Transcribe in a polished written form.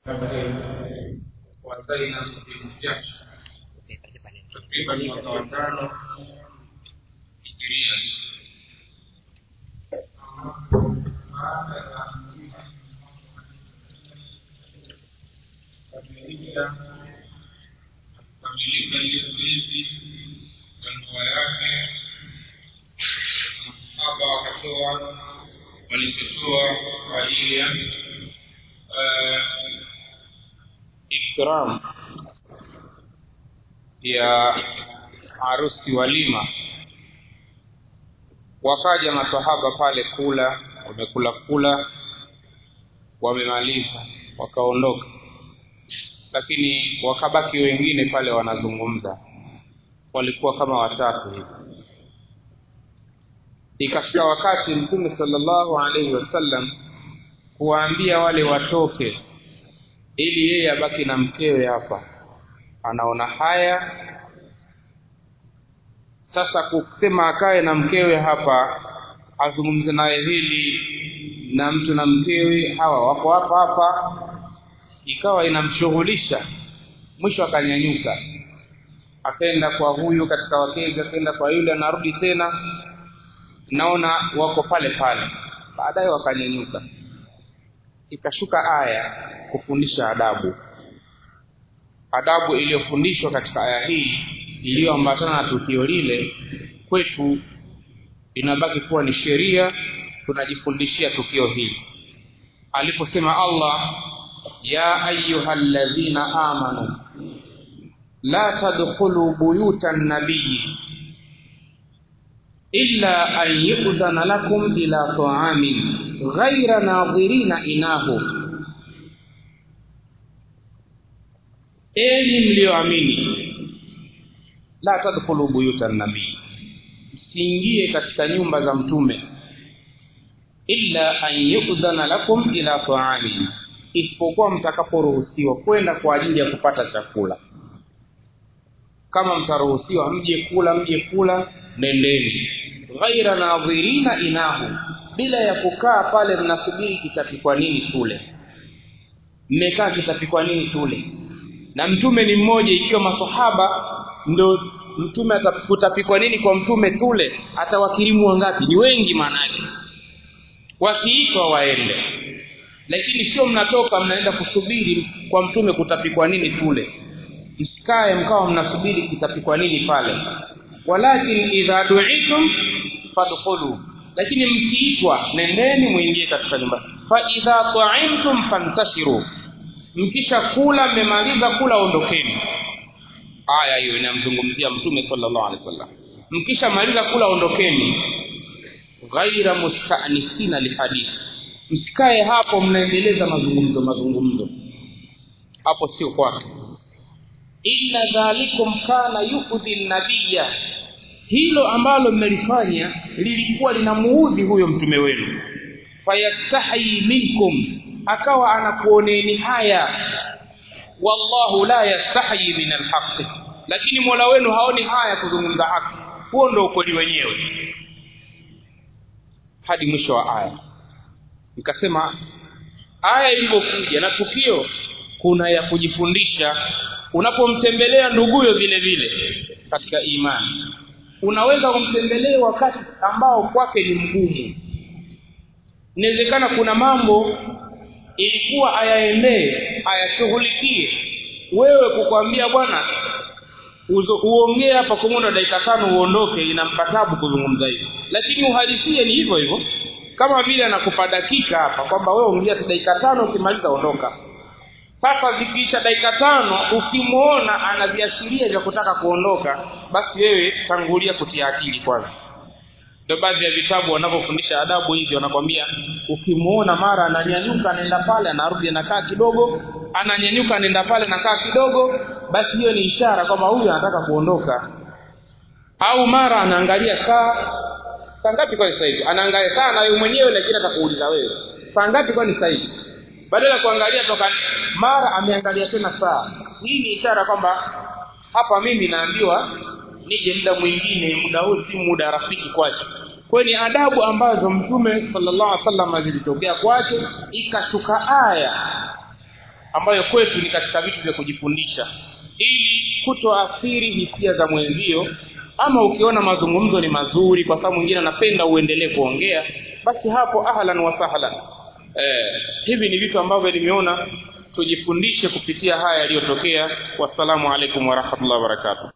وأتينا بالجحش تقريبا وتوكلنا هجريا kamilika hizi na ndoa yake hapa wakatoa walipotoa kwa ajili ya ikram ya harusi walima. Wakaja masahaba pale kula, wamekula wamemaliza wakaondoka, lakini wakabaki wengine pale wanazungumza, walikuwa kama watatu hivi. Ikafika wakati Mtume sallallahu alaihi wasallam kuwaambia wale watoke ili yeye abaki na mkewe hapa. Anaona haya sasa kusema akae na mkewe hapa, azungumze naye hili na mtu na mkewe hawa wako hapa, ikawa inamshughulisha. Mwisho akanyanyuka akaenda kwa huyu katika wakezi, akaenda kwa yule, anarudi tena, naona wako pale pale. Baadaye wakanyanyuka, ikashuka aya kufundisha adabu iliyofundishwa katika aya hii iliyoambatana na tukio lile. Kwetu inabaki kuwa ni sheria, tunajifundishia tukio hili. Aliposema Allah, ya ayyuhalladhina amanu la tadkhulu buyutan nabiyyi illa an yu'dhana lakum ila ta'amin ghayra nadhirina inahu. Enyi mlioamini, la tadkhulu buyutan nabii, msiingie katika nyumba za mtume, illa an yu'dhana lakum ila ta'amin, isipokuwa mtakaporuhusiwa kwenda kwa ajili ya kupata chakula. Kama mtaruhusiwa mje kula, nendeni. Ghaira nadhirina inahu, bila ya kukaa pale mnasubiri kitapikwa nini tule. Mmekaa kitapikwa nini tule, na mtume ni mmoja. Ikiwa maswahaba ndo mtume atakutapikwa nini kwa mtume tule, atawakirimu wangapi? Ni wengi maana yake, wasiitwa waende. Lakini sio mnatoka mnaenda kusubiri kwa mtume kutapikwa nini tule. Msikae mkawa mnasubiri kitapikwa nini pale. Walakin idha du'itum fadkhulu, lakini mkiitwa nendeni muingie katika nyumba. Fa idha ta'imtum fantashiru, mkisha kula mmemaliza kula ondokeni. Aya hiyo inamzungumzia mtume sallallahu alaihi wasallam. Mkisha maliza kula ondokeni. Ghaira musta'nisina lihadith, msikae hapo mnaendeleza mazungumzo, hapo sio kwake. Inna dhalikum kana yu'dhi an-nabiyya, hilo ambalo mmelifanya lilikuwa linamuudhi huyo mtume wenu. Fayastahi minkum, akawa anakuoneni haya. Wallahu la yastahi min al-haqq, lakini Mola wenu haoni haya kuzungumza haki. Huo ndio ukweli wenyewe. Hadi mwisho wa aya. Nikasema aya ilipokuja na tukio, kuna ya kujifundisha. Unapomtembelea nduguyo vile vile katika imani, unaweza kumtembelea wakati ambao kwake ni mgumu. Inawezekana kuna mambo ilikuwa ayaendee, ayashughulikie, wewe kukwambia bwana uongee hapa kwa muda dakika 5 uondoke, ina mkatabu kuzungumza hivyo. Lakini uhalisia ni hivyo hivyo, kama vile anakupa dakika hapa kwamba wewe ongea dakika 5 ukimaliza ondoka. Sasa zikiisha dakika 5 ukimuona anaviashiria vya kutaka kuondoka, basi wewe tangulia kutia akili kwanza. Ndio baadhi ya vitabu wanapofundisha adabu hivi wanakuambia, ukimuona mara ananyanyuka anaenda pale anarudi anakaa kidogo, ananyanyuka anaenda pale anakaa kidogo, basi hiyo ni ishara kwamba huyu anataka kuondoka. Au mara anaangalia saa ngapi kwa sasa hivi, anaangalia saa na yeye mwenyewe, lakini atakuuliza wewe saa ngapi kwa sasa hivi, badala kuangalia toka mara ameangalia tena saa. Hii ni ishara kwamba hapa mimi naambiwa nije muda mwingine, muda huu si muda rafiki kwake. Kwa ni adabu ambazo Mtume sallallahu alaihi wasallam zilitokea kwake, ikashuka aya ambayo kwetu ni katika vitu vya kujifundisha, ili kutoathiri hisia za mwenzio. Ama ukiona mazungumzo ni mazuri, kwa sababu mwingine anapenda uendelee kuongea, basi hapo ahlan wa sahlan. Hivi ni vitu ambavyo nimeona tujifundishe kupitia haya yaliyotokea. Wassalamu alaikum wa rahmatullahi wa barakatuh.